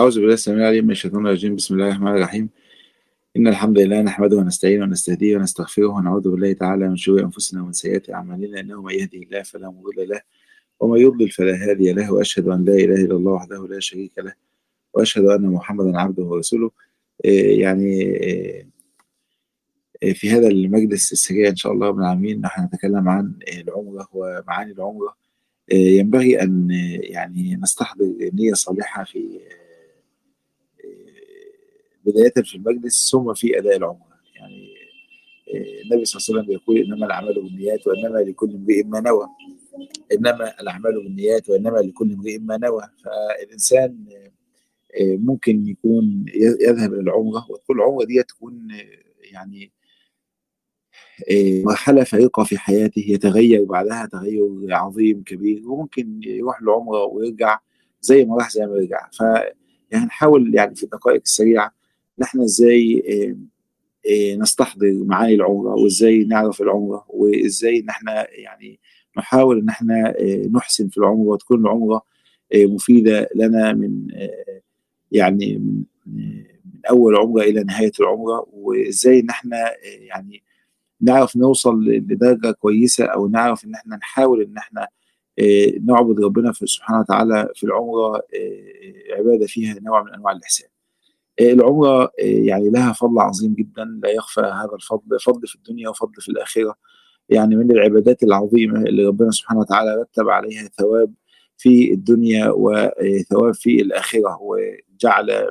أعوذ بالله السميع العليم من الشيطان الرجيم. بسم الله الرحمن الرحيم. إن الحمد لله نحمده ونستعينه ونستهديه ونستغفره ونعوذ بالله تعالى من شرور أنفسنا ومن سيئات أعمالنا، إنه من يهده الله فلا مضل له ومن يضلل فلا هادي له، وأشهد أن لا إله إلا الله وحده لا شريك له، وأشهد أن محمدا عبده ورسوله. في هذا المجلس السريع إن شاء الله رب العالمين نحن نتكلم عن العمرة ومعاني العمرة. ينبغي أن نستحضر نية صالحة في بداية في المجلس ثم في أداء العمرة. النبي صلى الله عليه وسلم بيقول إنما الأعمال بالنيات وإنما لكل امرئ ما نوى. إنما الأعمال بالنيات وإنما لكل امرئ ما نوى. فالإنسان ممكن يكون يذهب إلى العمرة، وتكون العمرة دي تكون مرحلة فارقة في حياته، يتغير بعدها تغير عظيم كبير، وممكن يروح العمرة ويرجع زي ما راح زي ما رجع. نحاول في الدقائق السريعة نحن ازاي نستحضر معاني العمرة، وازاي نعرف العمرة، وازاي نحن نحاول ان احنا نحسن في العمرة، وتكون العمرة مفيدة لنا من من اول عمرة الى نهاية العمرة، وازاي ان احنا نعرف نوصل لدرجة كويسة، او نعرف ان احنا نحاول ان احنا نعبد ربنا سبحانه وتعالى في العمرة عبادة فيها نوع من انواع الاحسان. العمرة لها فضل عظيم جدا لا يخفى هذا الفضل، فضل في الدنيا وفضل في الآخرة. من العبادات العظيمة اللي ربنا سبحانه وتعالى رتب عليها ثواب في الدنيا وثواب في الآخرة، وجعل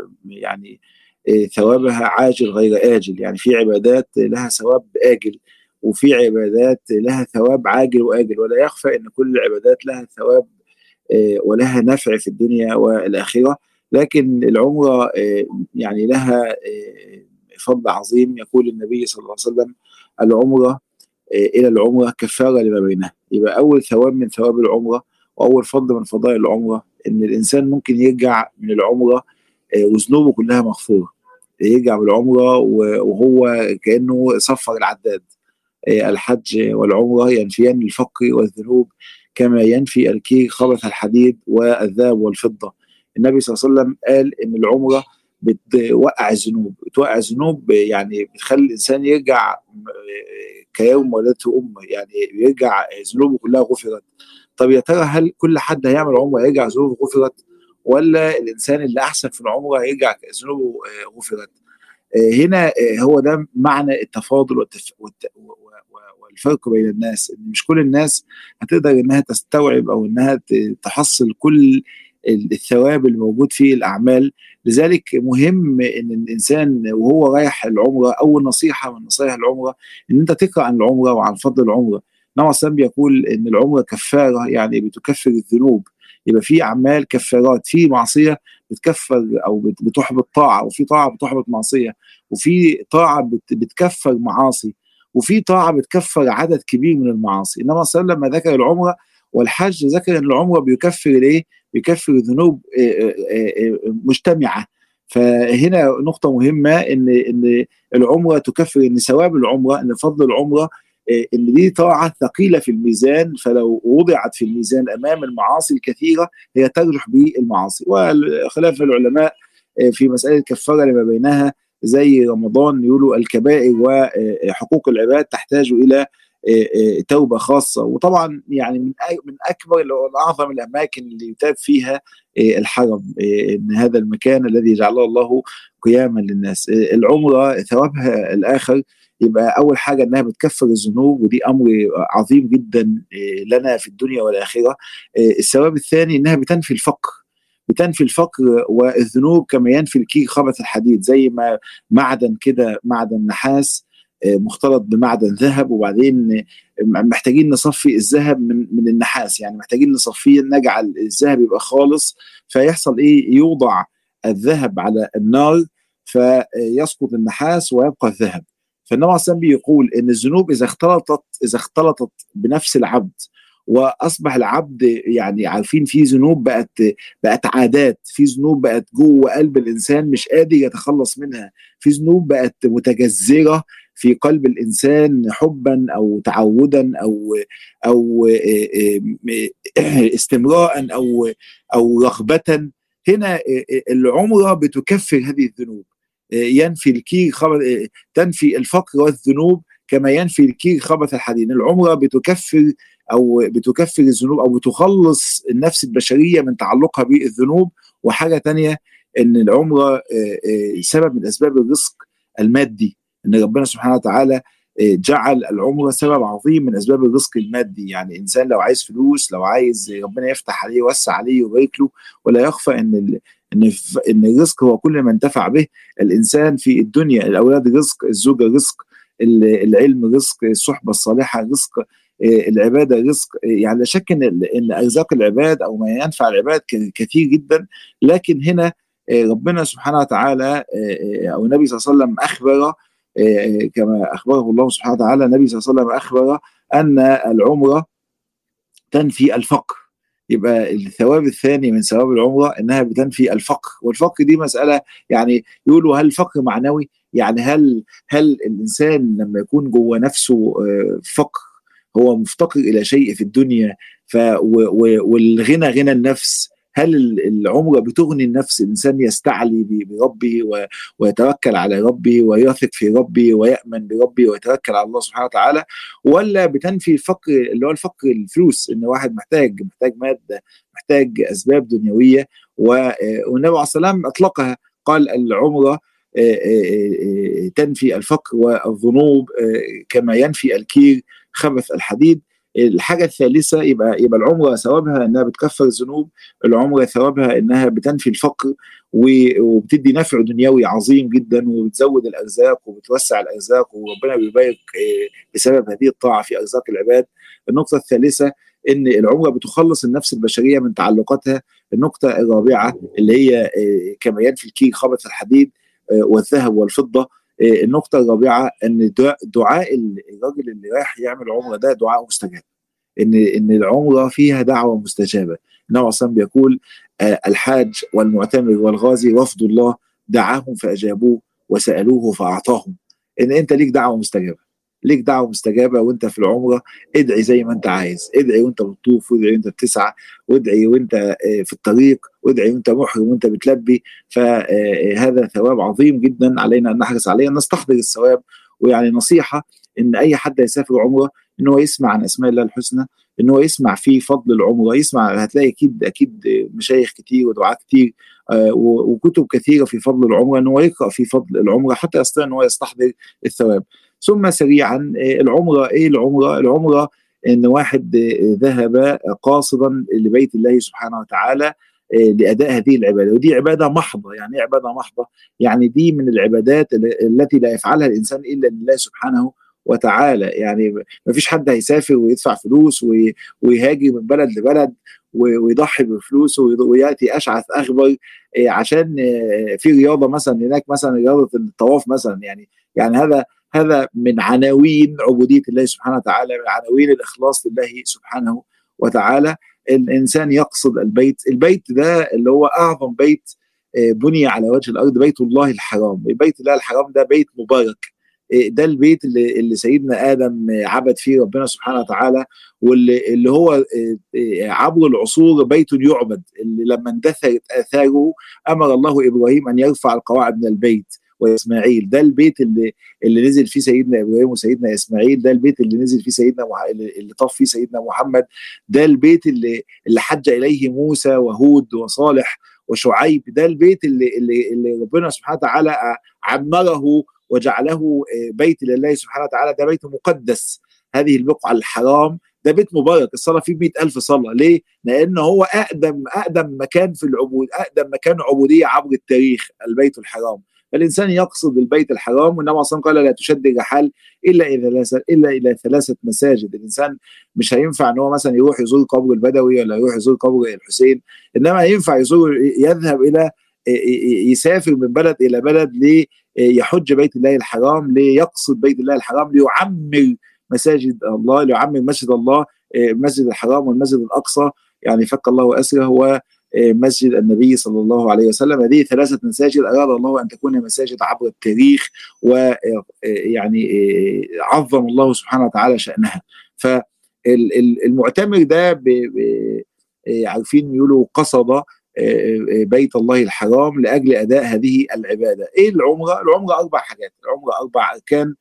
ثوابها عاجل غير آجل. في عبادات لها ثواب آجل، وفي عبادات لها ثواب عاجل وآجل، ولا يخفى أن كل العبادات لها ثواب ولها نفع في الدنيا والآخرة. لكن العمرة لها فضل عظيم. يقول النبي صلى الله عليه وسلم: العمرة إلى العمرة كفارة لما بينها. يبقى أول ثواب من ثواب العمرة وأول فضل من فضائل العمرة إن الإنسان ممكن يرجع من العمرة وذنوبه كلها مغفورة. يرجع من العمرة وهو كأنه صفر العداد. الحج والعمرة ينفيان الفقر والذنوب كما ينفي الكير خبث الحديد والذهب والفضة. النبي صلى الله عليه وسلم قال إن العمرة بتوقع الذنوب، بتخلي الإنسان يرجع كيوم ولدته أمه، يرجع ذنوبه كلها غفرت. طب يا ترى هل كل حد هيعمل عمرة يرجع ذنوبه غفرت، ولا الإنسان اللي أحسن في العمرة يرجع ذنوبه غفرت؟ هنا هو ده معنى التفاضل والفرق بين الناس. إن مش كل الناس هتقدر إنها تستوعب أو إنها تحصل كل الثواب الموجود في الأعمال. لذلك مهم إن الإنسان وهو رايح العمرة، أول نصيحة من نصائح العمرة إن أنت تقرأ عن العمرة وعن فضل العمرة. نوع السلام بيقول إن العمرة كفارة، بتكفر الذنوب. يبقى في أعمال كفارات، في معصية بتكفر أو بتحبط طاعة، وفي طاعة بتحبط معصية، وفي طاعة بتكفر معاصي، وفي طاعة بتكفر عدد كبير من المعاصي. إنما صلى الله عليه وسلم لما ذكر العمرة والحج ذكر ان العمره بيكفر الايه؟ بيكفر الذنوب مجتمعه. فهنا نقطه مهمه ان العمره تكفر، ان ثواب العمره، ان فضل العمره، ان دي طاعه ثقيله في الميزان، فلو وضعت في الميزان امام المعاصي الكثيره هي ترجح بالمعاصي. وخلاف العلماء في مساله كفاره لما بينها، زي رمضان يقولوا الكبائر وحقوق العباد تحتاج الى توبة خاصة. وطبعا من أكبر وأعظم الأماكن اللي يتاب فيها الحرم، إن هذا المكان الذي جعله الله قياما للناس. العمرة ثوابها الآخر يبقى أول حاجة أنها بتكفر الذنوب، ودي أمر عظيم جدا لنا في الدنيا والآخرة. الثواب الثاني أنها بتنفي الفقر، بتنفي الفقر والذنوب كما ينفي الكير خبث الحديد. زي ما معدن كده، معدن نحاس مختلط بمعدن ذهب، وبعدين محتاجين نصفي الذهب من النحاس، محتاجين نصفيه، نجعل الذهب يبقى خالص. فيحصل ايه؟ يوضع الذهب على النار فيسقط النحاس ويبقى الذهب. فالنبي صلى الله عليه وسلم بيقول ان الذنوب اذا اختلطت بنفس العبد واصبح العبد عارفين في ذنوب بقت عادات، في ذنوب بقت جوه قلب الانسان مش قادر يتخلص منها، في ذنوب بقت متجذره في قلب الانسان حبا او تعودا او استمراء او رغبه. هنا العمرة بتكفر هذه الذنوب، ينفي الكير تنفي الفقر والذنوب كما ينفي الكير خبث الحديد. العمرة بتكفر الذنوب، أو بتخلص النفس البشرية من تعلقها بالذنوب. وحاجة تانية، إن العمرة سبب من أسباب الرزق المادي، إن ربنا سبحانه وتعالى جعل العمرة سبب عظيم من أسباب الرزق المادي. يعني إنسان لو عايز فلوس، لو عايز ربنا يفتح عليه ويوسع عليه ويبارك له، ولا يخفى إن الرزق هو كل ما انتفع به الإنسان في الدنيا. الأولاد رزق، الزوجة رزق، العلم رزق، الصحبة الصالحة رزق، العبادة رزق. يعني لا شك إن أرزاق العباد أو ما ينفع العباد كثير جدا. لكن هنا ربنا سبحانه وتعالى أو النبي صلى الله عليه وسلم أخبر، كما أخبره الله سبحانه وتعالى، النبي صلى الله عليه وسلم أخبر أن العمرة تنفي الفقر. يبقى الثواب الثاني من ثواب العمرة إنها بتنفي الفقر. والفقر دي مسألة، يعني يقولوا هل الفقر معنوي؟ يعني هل الإنسان لما يكون جوه نفسه فقر، هو مفتقر إلى شيء في الدنيا، والغنى غنى النفس، هل العمرة بتغني النفس؟ الإنسان يستعلي بربه ويتوكل على ربه ويثق في ربه ويأمن بربه ويتوكل على الله سبحانه وتعالى، ولا بتنفي الفقر اللي هو الفقر الفلوس، إن واحد محتاج مادة، محتاج أسباب دنيوية. والنبي عليه الصلاة والسلام أطلقها، قال العمرة تنفي الفقر والذنوب كما ينفي الكير خبث الحديد. الحاجة الثالثة، يبقى العمرة ثوابها انها بتكفر الذنوب، العمرة ثوابها انها بتنفي الفقر وبتدي نفع دنيوي عظيم جدا، وبتزود الارزاق وبتوسع الارزاق، وربنا بيبارك بسبب هذه الطاعة في ارزاق العباد. النقطة الثالثة ان العمرة بتخلص النفس البشرية من تعلقاتها. النقطة الرابعة اللي هي كما ينفي الكير خبث الحديد والذهب والفضة. النقطة الرابعة ان دعاء الراجل اللي رايح يعمل عمرة ده دعاء مستجاب، ان العمرة فيها دعوة مستجابة. النبي صلى الله عليه وسلم بيقول الحاج والمعتمر والغازي وفد الله دعاهم فأجابوه وسألوه فأعطاهم. ان انت ليك دعوة مستجابة، ليك دعوة مستجابة وانت في العمرة. ادعي زي ما انت عايز، ادعي وانت بتطوف، وادعي وانت بتسعى، وادعي وانت في الطريق، وادعي وانت محرم وانت بتلبي. فهذا ثواب عظيم جدا علينا ان نحرص عليه، ان نستحضر الثواب. ويعني نصيحة ان اي حد يسافر عمرة ان هو يسمع عن اسماء الله الحسنى، ان هو يسمع في فضل العمرة، يسمع، هتلاقي اكيد مشايخ كتير ودعاة كتير وكتب كثيرة في فضل العمرة، ان هو يقرأ في فضل العمرة حتى يستطيع ان هو يستحضر الثواب. ثم سريعا، العمرة ايه؟ العمرة ان واحد ذهب قاصدا لبيت الله سبحانه وتعالى لأداء هذه العبادة، ودي عبادة محضة. يعني ايه عبادة محضة؟ يعني دي من العبادات التي لا يفعلها الإنسان إلا لله سبحانه وتعالى. يعني ما فيش حد هيسافر ويدفع فلوس ويهاجي من بلد لبلد ويضحي بفلوسه ويأتي أشعث أغبر عشان في رياضة مثلا هناك، مثلا رياضة الطواف مثلا. يعني هذا من عناوين عبودية الله سبحانه وتعالى، من عناوين الإخلاص لله سبحانه وتعالى. الإنسان يقصد البيت ده اللي هو أعظم بيت بني على وجه الأرض، بيت الله الحرام. بيت الله الحرام ده بيت مبارك، ده البيت اللي سيدنا آدم عبد فيه ربنا سبحانه وتعالى، واللي هو عبر العصور بيت يعبد، اللي لما اندثرت آثاره أمر الله إبراهيم أن يرفع القواعد من البيت وإسماعيل. ده البيت اللي نزل فيه سيدنا إبراهيم وسيدنا إسماعيل، ده البيت اللي نزل فيه اللي طاف فيه سيدنا محمد، ده البيت اللي حج إليه موسى وهود وصالح وشعيب، ده البيت اللي ربنا سبحانه وتعالى عمره وجعله بيت لله سبحانه وتعالى. ده بيت مقدس، هذه البقعة الحرام ده بيت مبارك، الصلاة فيه 100,000 صلاة. ليه؟ لأن هو أقدم مكان في أقدم مكان عبودية عبر التاريخ، البيت الحرام. فالإنسان يقصد البيت الحرام، والنبي صلى الله عليه وسلم قال لا تشد الرحال إلا إلى 3 مساجد. الإنسان مش هينفع إن هو مثلا يروح يزور قبر البدوي ولا يروح يزور قبر الحسين، إنما ينفع يذهب إلى يسافر من بلد إلى بلد ليحج بيت الله الحرام، ليقصد بيت الله الحرام، ليعمر مساجد الله، ليعمر مسجد الله، مسجد الحرام والمسجد الأقصى. يعني فك الله أسره ومسجد النبي صلى الله عليه وسلم. هذه 3 مساجد أراد الله أن تكون مساجد عبر التاريخ، ويعني عظم الله سبحانه وتعالى شأنها. فالمعتمر ده عارفين يقولوا قصد بيت الله الحرام لأجل أداء هذه العبادة. إيه العمرة؟ العمرة 4 حاجات، العمرة 4 أركان: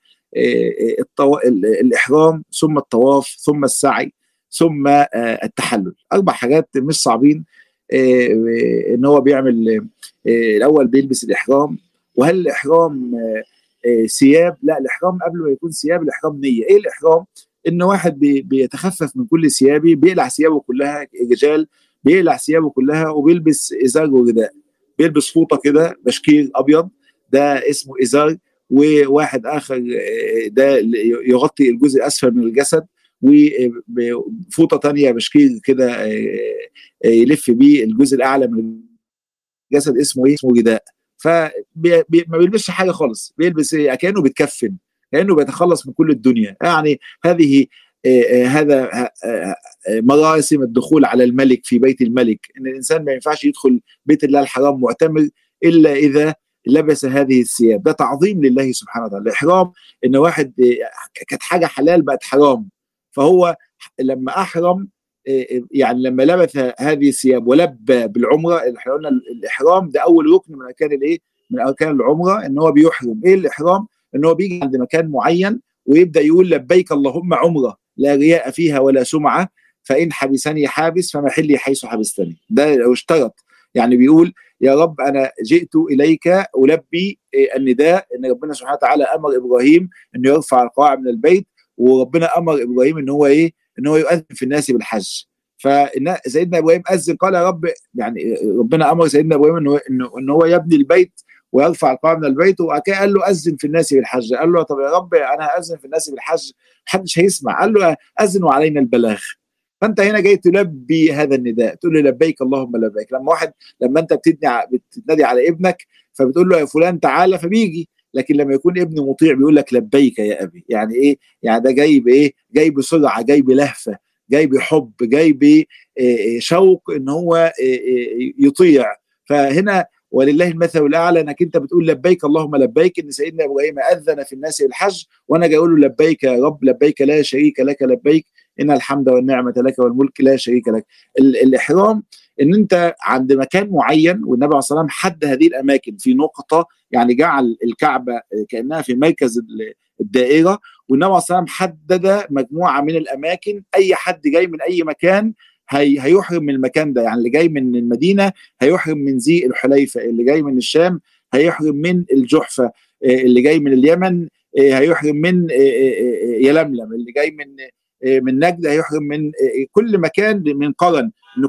الإحرام، ثم الطواف، ثم السعي، ثم التحلل. 4 حاجات مش صعبين. إن هو بيعمل الأول بيلبس الإحرام. وهل الإحرام ثياب؟ لا، الإحرام قبل ما يكون ثياب الإحرام نية. إيه الإحرام؟ إن واحد بيتخفف من كل ثيابه، بيقلع ثيابه كلها، رجال بيقلع ثيابه كلها وبيلبس ازار ورداء، بيلبس فوطه كده بشكير ابيض، ده اسمه ازار، وواحد اخر ده يغطي الجزء الاسفل من الجسد، وفوطه ثانيه بشكير كده يلف بيه الجزء الاعلى من الجسد، اسمه ايه؟ اسمه رداء. فما بيلبسش حاجه خالص، بيلبس كانه بيتكفن، كانه بيتخلص من كل الدنيا. يعني هذه هذا مراسم الدخول على الملك في بيت الملك، ان الانسان ما ينفعش يدخل بيت الله الحرام معتمر الا اذا لبس هذه الثياب. ده تعظيم لله سبحانه وتعالى. الاحرام ان واحد كانت حاجه حلال بقت حرام، فهو لما احرم يعني لما لبث هذه الثياب ولبى بالعمره. احنا قلنا الاحرام ده اول ركن من اركان الايه؟ من اركان العمره، ان هو بيحرم. ايه الاحرام؟ ان هو بيجي عند مكان معين ويبدا يقول لبيك اللهم عمره لا رياء فيها ولا سمعه، فان حبسني حابس فمحلي حيث حبستني. ده لو اشترط، يعني بيقول يا رب انا جئت اليك البي النداء، ان ربنا سبحانه وتعالى امر ابراهيم انه يرفع القواعد من البيت، وربنا امر ابراهيم ان هو ايه؟ ان هو يؤذن في الناس بالحج. فسيدنا ابراهيم اذن، قال يا رب، يعني ربنا امر سيدنا ابراهيم ان هو يبني البيت ويرفع القواعد من البيت، وبعد كده قال له اذن في الناس بالحج. قال له طب يا رب انا هاذن في الناس بالحج محدش هيسمع. قال له اذن وعلينا البلاغ. فانت هنا جاي تلبي هذا النداء، تقول له لبيك اللهم لبيك. لما انت بتنادي على ابنك فبتقول له يا فلان تعالى فبيجي، لكن لما يكون ابن مطيع بيقول لك لبيك يا ابي. يعني ايه؟ يعني ده جاي بايه؟ جاي بسرعه، جاي بلهفه، جاي بحب، جاي بشوق ان هو يطيع. فهنا ولله المثل الاعلى، انك انت بتقول لبيك اللهم لبيك. ان سيدنا ابراهيم اذن في الناس بالحج، وانا جاي اقول له لبيك يا رب، لبيك لا شريك لك لبيك، ان الحمد والنعمه لك والملك لا شريك لك. الاحرام ان انت عند مكان معين، والنبي عليه الصلاه والسلام حد هذه الاماكن في نقطه، يعني جعل الكعبه كانها في مركز الدائره، والنبي عليه الصلاه والسلام حدد مجموعه من الاماكن. اي حد جاي من اي مكان هيحرم من المكان ده. يعني اللي جاي من المدينه هيحرم من ذي الحليفه، اللي جاي من الشام هيحرم من الجحفه، اللي جاي من اليمن هيحرم من يلملم، اللي جاي من نجد هيحرم من كل مكان، من قرن. ان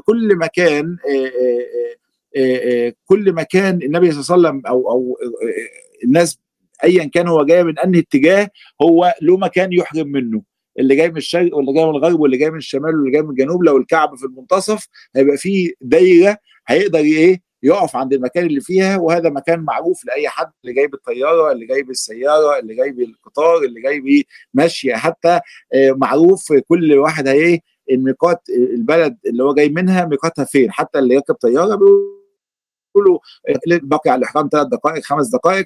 كل مكان النبي صلى الله عليه وسلم او الناس ايا كان هو جاي من انهي اتجاه، هو له مكان يحرم منه. اللي جاي من الشرق واللي جاي من الغرب واللي جاي من الشمال واللي جاي من الجنوب، لو الكعبه في المنتصف هيبقى فيه دايره هيقدر ايه؟ يقف عند المكان اللي فيها. وهذا مكان معروف لاي حد، اللي جاي بالطياره، اللي جاي بالسياره، اللي جاي بالقطار، اللي جاي بمشي حتى، معروف كل واحد هي الميقات البلد اللي هو جاي منها ميقاتها فين. حتى اللي يركب طياره بيقولوا باقي على الاحرام 3 دقائق 5 دقائق،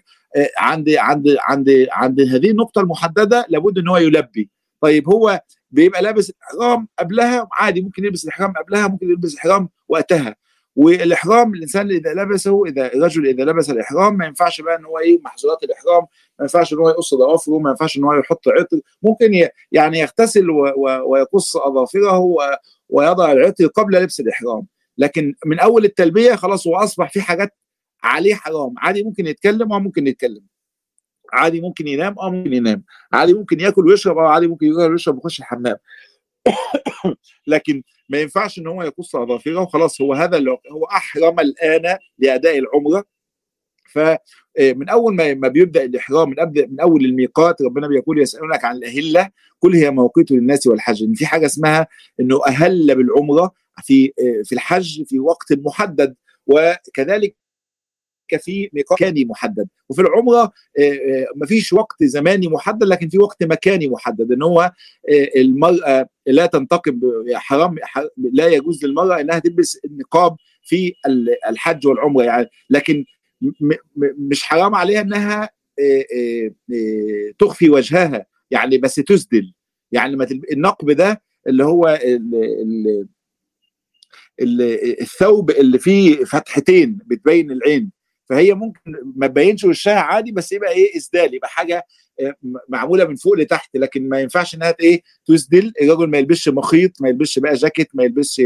عند هذه النقطه المحدده لابد ان هو يلبي. طيب هو بيبقى لابس الاحرام قبلها عادي، ممكن يلبس الاحرام قبلها، ممكن يلبس الاحرام وقتها. والاحرام الانسان اذا لبسه، اذا الرجل اذا لبس الاحرام ما ينفعش بقى ان هو ايه؟ محظورات الاحرام، ما ينفعش ان هو يقص ضوافره، ما ينفعش ان هو يحط عطر. ممكن يعني يغتسل ويقص اظافره ويضع العطر قبل لبس الاحرام، لكن من اول التلبيه خلاص هو اصبح في حاجات عليه حرام. عادي ممكن يتكلم ممكن يتكلم، عادي ممكن ينام ممكن ينام، عادي ممكن ياكل ويشرب عادي ممكن ياكل ويشرب ويخش الحمام لكن ما ينفعش ان هو يقص اظافره. وخلاص هو هذا اللي هو احرم الان لاداء العمره. فمن اول ما بيبدا الاحرام، من اول الميقات، ربنا بيقول يسالونك عن الاهله قل هي مواقيت للناس والحج. ان في حاجه اسمها انه اهل بالعمره في الحج في وقت محدد، وكذلك في ميقات مكاني محدد. وفي العمره مفيش وقت زماني محدد، لكن في وقت مكاني محدد. ان هو المراه لا تنتقب، حرام، لا يجوز للمراه انها تلبس النقاب في الحج والعمره يعني، لكن مش حرام عليها انها تخفي وجهها يعني، بس تسدل. يعني النقب ده اللي هو الثوب اللي فيه فتحتين بتبين العين، فهي ممكن ما تبينش وشها عادي، بس يبقى ايه اسدال، يبقى حاجه معموله من فوق لتحت، لكن ما ينفعش انها ايه تسدل. الرجل ما يلبسش مخيط، ما يلبسش بقى جاكيت، ما يلبسش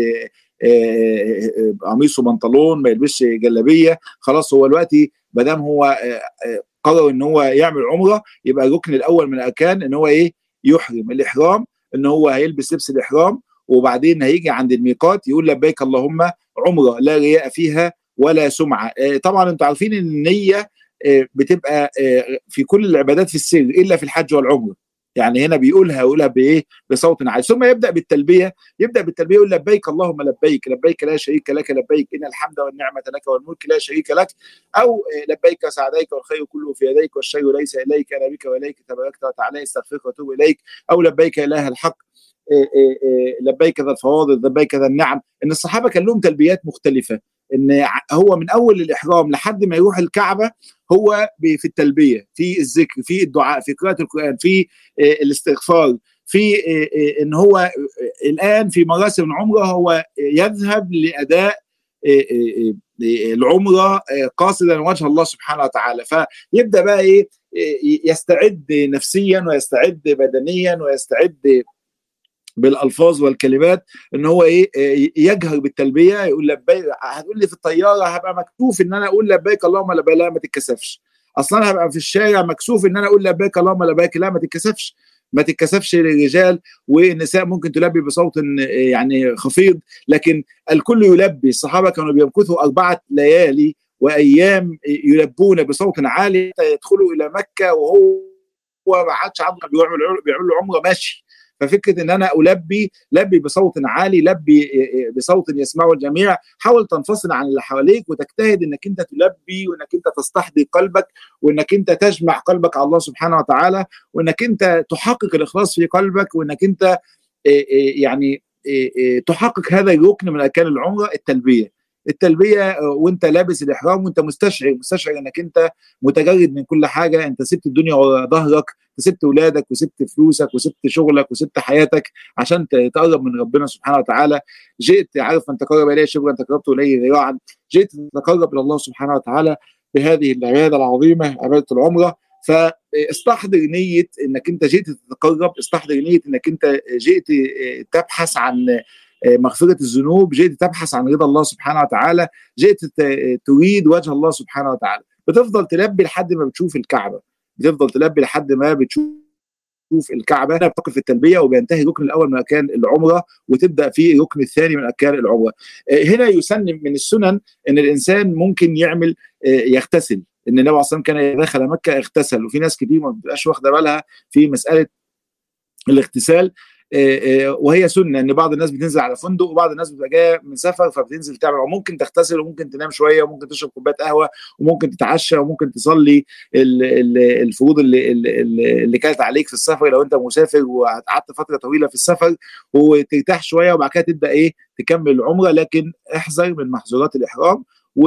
قميص وبنطلون، ما يلبسش جلابيه. خلاص هو دلوقتي ما دام هو قرر ان هو يعمل عمره، يبقى الركن الاول من الاركان ان هو ايه يحرم. الاحرام ان هو هيلبس لبس الاحرام، وبعدين هيجي عند الميقات يقول لبيك اللهم عمره لا رياء فيها ولا سمعه. طبعا انتوا عارفين ان النيه بتبقى في كل العبادات في السر الا في الحج والعمره. يعني هنا يقولها بايه؟ بصوت عالي. ثم يبدا بالتلبيه، يقول لبيك اللهم لبيك، لبيك لا شريك لك لبيك، ان الحمد والنعمه لك والملك لا شريك لك، او لبيك سعديك والخير كله في يديك والشر ليس اليك انا بك واليك تباركت وتعالى استغفرك واتوب اليك، او لبيك اله الحق، لبيك ذا الفواضل، لبيك ذا النعم. ان الصحابه كان لهم تلبيات مختلفه، ان هو من اول الاحرام لحد ما يروح الكعبه هو في التلبيه، في الذكر، في الدعاء، في قراءه القران، في الاستغفار، في ان هو الان في مراسم العمره هو يذهب لاداء العمره قاصدا وجه الله سبحانه وتعالى. فيبدا بقى ايه يستعد نفسيا ويستعد بدنيا ويستعد بالالفاظ والكلمات، ان هو ايه يجهر بالتلبيه، يقول لبيك. هتقول لي في الطياره هبقى مكسوف ان انا اقول لبيك اللهم لبيك، لا ما تتكسفش. اصلا هبقى في الشارع مكسوف ان انا اقول لبيك اللهم لبيك، لا ما تتكسفش. ما تتكسفش. للرجال والنساء ممكن تلبي بصوت يعني خفيض، لكن الكل يلبي. الصحابه كانوا بيمكثوا 4 ليالي وايام يلبون بصوت عالي حتى يدخلوا الى مكه وهو ما عادش عنده بيعمل عمره ماشي. ففكره ان انا لبي بصوت عالي، لبي بصوت يسمعه الجميع. حاول تنفصل عن اللي حواليك وتجتهد انك انت تلبي، وانك انت تستحضر قلبك، وانك انت تجمع قلبك على الله سبحانه وتعالى، وانك انت تحقق الاخلاص في قلبك، وانك انت يعني تحقق هذا الركن من اركان العمره، التلبيه وانت لابس الاحرام، وانت مستشعر انك انت متجرد من كل حاجه. انت سبت الدنيا ورا ظهرك، سبت اولادك وسبت فلوسك وسبت شغلك وسبت حياتك عشان تقرب من ربنا سبحانه وتعالى. جئت عارف من تقرب اليه شبرا تقربت اليه ذراعا، جئت تتقرب الى الله سبحانه وتعالى بهذه العباده العظيمه، عباده العمره. فاستحضر نيه انك انت جئت تتقرب، استحضر نيه انك انت جئت تبحث عن مغفرة الذنوب، جئت تبحث عن رضا الله سبحانه وتعالى، جئت تريد وجه الله سبحانه وتعالى. بتفضل تلبي لحد ما بتشوف الكعبة، بتفضل تلبي لحد ما بتشوف الكعبة. بتقف في التلبية وبينتهي الركن الأول من أركان العمرة وتبدأ في الركن الثاني من أركان العمرة. هنا يسن من السنن أن الإنسان ممكن يعمل يغتسل. ان النبي عليه الصلاه والسلام كان اذا دخل مكه اغتسل، وفي ناس كتير ما بتبقاش واخده بالها في مساله الاغتسال، وهي سنه. ان بعض الناس بتنزل على فندق، وبعض الناس بتبقى جايه من سفر فبتنزل تعمل، وممكن تغتسل وممكن تنام شويه وممكن تشرب كوبايه قهوه وممكن تتعشى وممكن تصلي الفروض اللي كانت عليك في السفر لو انت مسافر وقعدت فتره طويله في السفر، وترتاح شويه وبعد كده تبدا ايه تكمل العمره. لكن احذر من محظورات الاحرام،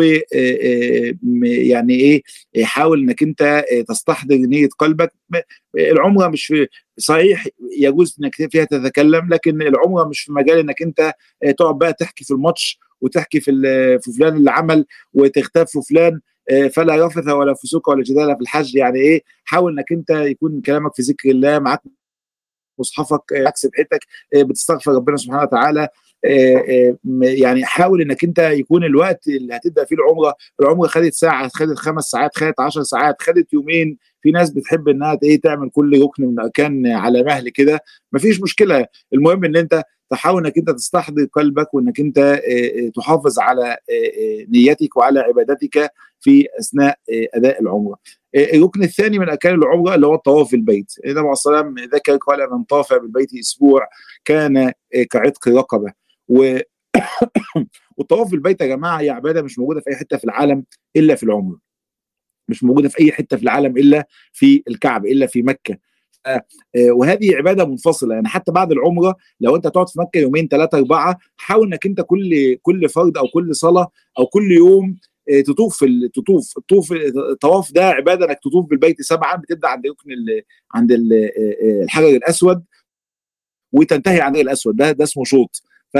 ويعني ايه حاول انك انت تستحضر نيه قلبك. العمره مش في صحيح يجوز انك فيها تتكلم، لكن العمره مش في مجال انك انت تقعد بقى تحكي في الماتش وتحكي في فلان اللي عمل وتغتاب في فلان. فلا رفث ولا فسوق ولا جدال في الحج. يعني ايه حاول انك انت يكون كلامك في ذكر الله، معاك مصحفك عكس بحيتك بتستغفر ربنا سبحانه وتعالى. يعني حاول انك انت يكون الوقت اللي هتبدا فيه العمره خدت ساعه، خدت 5 ساعات، خدت 10 ساعات، خدت يومين. في ناس بتحب انها تعمل كل ركن من اركان على مهل كده، مفيش مشكله. المهم ان انت تحاول انك انت تستحضر قلبك، وانك انت تحافظ على نيتك وعلى عبادتك في اثناء اداء العمره. الركن الثاني من اركان العمره اللي هو الطواف بالبيت. النبي عليه الصلاه والسلام ذكر قال من طاف بالبيت اسبوع كان كعتق رقبه. والطواف بالبيت يا جماعه هي عباده مش موجوده في اي حته في العالم الا في العمره، مش موجوده في اي حته في العالم الا في الكعبه، الا في مكه. وهذه عباده منفصله. يعني حتى بعد العمره لو انت تقعد في مكه يومين 3 4، حاول انك انت كل فرض او كل صلاه او كل يوم تطوف الطواف ده عباده، انك تطوف بالبيت 7. بتبدا عند عند الحجر الاسود وتنتهي عند الاسود، ده اسمه شوط.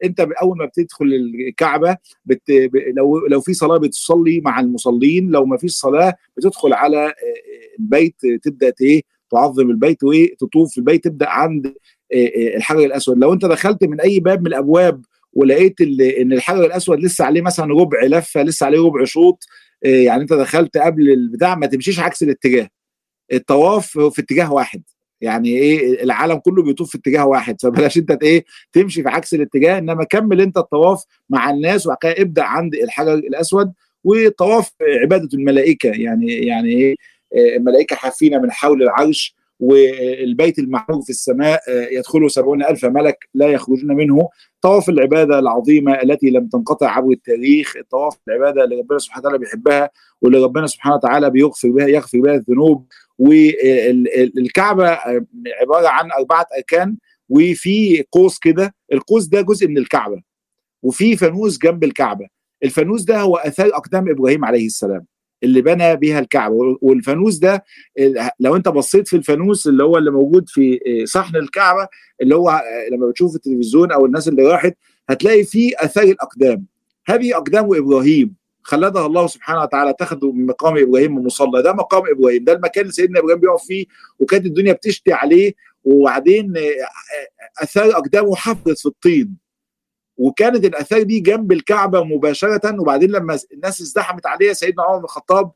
انت اول ما بتدخل الكعبه لو في صلاه بتصلي مع المصلين، لو ما فيش صلاه بتدخل على البيت، تبدا تعظم البيت وتطوف في البيت، تبدا عند الحجر الاسود. لو انت دخلت من اي باب من الابواب ولقيت ان الحجر الاسود لسه عليه مثلا ربع لفه، لسه عليه ربع شوط، يعني انت دخلت قبل البتاع، ما تمشيش عكس الاتجاه. الطواف في اتجاه واحد، يعني العالم كله بيطوف في اتجاه واحد، فبلاش انت تمشي في عكس الاتجاه، انما كمل انت الطواف مع الناس، وبعد كده ابدا عند الحجر الاسود. والطواف عباده الملائكه، يعني الملائكه حافين من حول العرش، والبيت المعمور في السماء يدخله 70,000 ملك لا يخرجون منه. طواف العباده العظيمه التي لم تنقطع عبر التاريخ، طواف العباده اللي ربنا سبحانه وتعالى بيحبها، واللي ربنا سبحانه وتعالى يغفر بها الذنوب. والكعبه عباره عن 4 اركان، وفي قوس كده، القوس ده جزء من الكعبه، وفي فانوس جنب الكعبه. الفانوس ده هو اثار اقدام ابراهيم عليه السلام اللي بنى بيها الكعبه. والفانوس ده لو انت بصيت في الفانوس اللي موجود في صحن الكعبه، اللي هو لما بتشوف التلفزيون او الناس اللي راحت، هتلاقي فيه اثار الاقدام. هذه اقدام ابراهيم خلدها الله سبحانه وتعالى، اتخذوا من مقام ابراهيم مصلى. ده مقام ابراهيم، ده المكان اللي سيدنا ابراهيم بيقف فيه، وكانت الدنيا بتشتي عليه، وبعدين اثار اقدامه حفرت في الطين، وكانت الاثار دي جنب الكعبه مباشره. وبعدين لما الناس ازدحمت عليها، سيدنا عمر بن الخطاب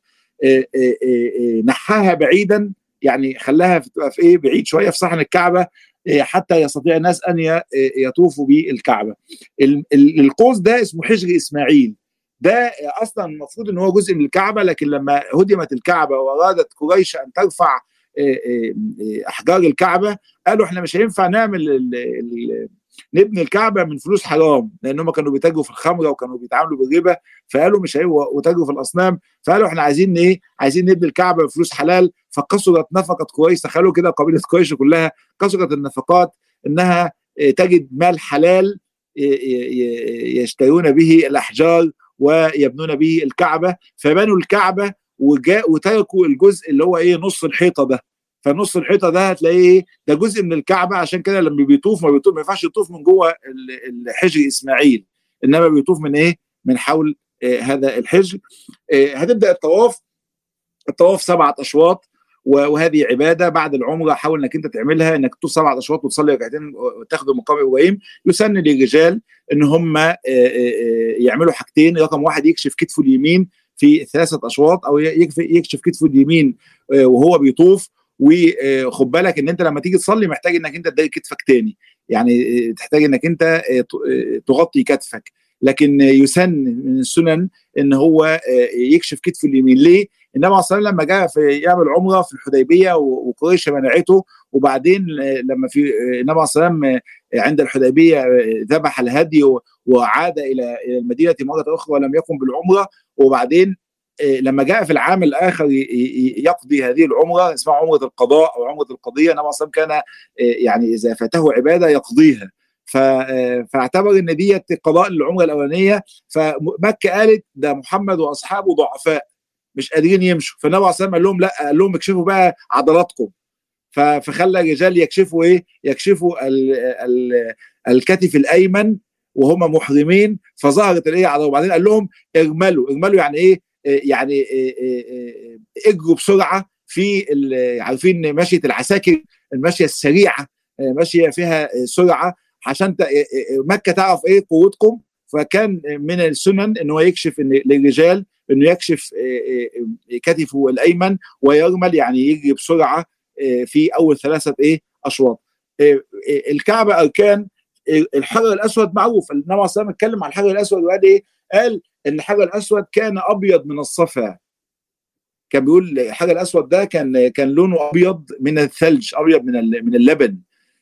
نحاها بعيدا، يعني خلاها في بعيد شويه في صحن الكعبه، حتى يستطيع الناس ان يطوفوا بالكعبه. القوس ده اسمه حجر اسماعيل. ده اصلا المفروض ان هو جزء من الكعبه، لكن لما هدمت الكعبه وارادت قريش ان ترفع احجار الكعبه، قالوا احنا مش هينفع نبني الكعبه من فلوس حرام، لان هم كانوا بيتاجروا في الخمره وكانوا بيتعاملوا بالربا، فقالوا مش هيبقوا وتاجروا في الاصنام، فقالوا احنا عايزين عايزين نبني الكعبه بفلوس حلال. فكسرت نفقه قريش، تخيلوا كده قبيله قريش كلها كسرت النفقات انها تجد مال حلال يشترون به الاحجار ويبنون به الكعبه، فبنوا الكعبه وتركوا الجزء اللي هو نص الحيطه ده. فنص الحيطه ده هتلاقيه ده جزء من الكعبه، عشان كده لما بيطوف ما ينفعش يطوف من جوه الحجر اسماعيل، انما بيطوف من حول هذا الحجر. هتبدا الطواف 7 اشواط، وهذه عباده بعد العمره حاول انك انت تعملها، انك تطوف 7 اشواط وتصلي ركعتين وتاخذ مقام ابراهيم. يسن للرجال ان هم يعملوا حاجتين: رقم 1 يكشف كتفه اليمين في 3 اشواط، او يكشف كتفه اليمين وهو بيطوف. وخد بالك ان انت لما تيجي تصلي محتاج انك انت تداري كتفك تاني، يعني تحتاج انك انت تغطي كتفك. لكن يسن من السنن ان هو يكشف كتفه اليمين. ليه؟ النبي عليه الصلاه والسلام لما جاء يعمل عمره في الحديبيه وقريش منعته، وبعدين لما في النبي عليه الصلاه والسلام عند الحديبيه ذبح الهدي وعاد الى المدينه مره اخرى ولم يقم بالعمره، وبعدين لما جاء في العام الاخر يقضي هذه العمره، اسمها عمره القضاء او عمره القضيه، النبي صلى الله عليه وسلم كان يعني اذا فاته عباده يقضيها، فاعتبر ان ديت قضاء للعمره الاولانيه. فمكه قالت ده محمد واصحابه ضعفاء مش قادرين يمشوا، فالنبي عليه الصلاه والسلام قال لهم لا، قال لهم اكشفوا بقى عضلاتكم. فخلى الرجال يكشفوا الكتف الايمن وهم محرمين، فظهرت عضلات. وبعدين قال لهم اجملوا يعني يعني اجروا بسرعه في عارفين مشيه العساكر، المشيه السريعه، ماشيه فيها سرعه عشان مكه تعرف قوتكم. فكان من السنن ان هو يكشف للرجال انه يكشف كتفه الايمن ويرمل، يعني يجري بسرعه في اول 3 اشواط. الكعبه اركان. الحجر الاسود معروف، النبي صلى الله عليه وسلم اتكلم عن الحجر الاسود وقال قال ان الحجر الاسود كان ابيض من الصفا. كان بيقول الحجر الاسود ده كان لونه ابيض من الثلج، ابيض من اللبن،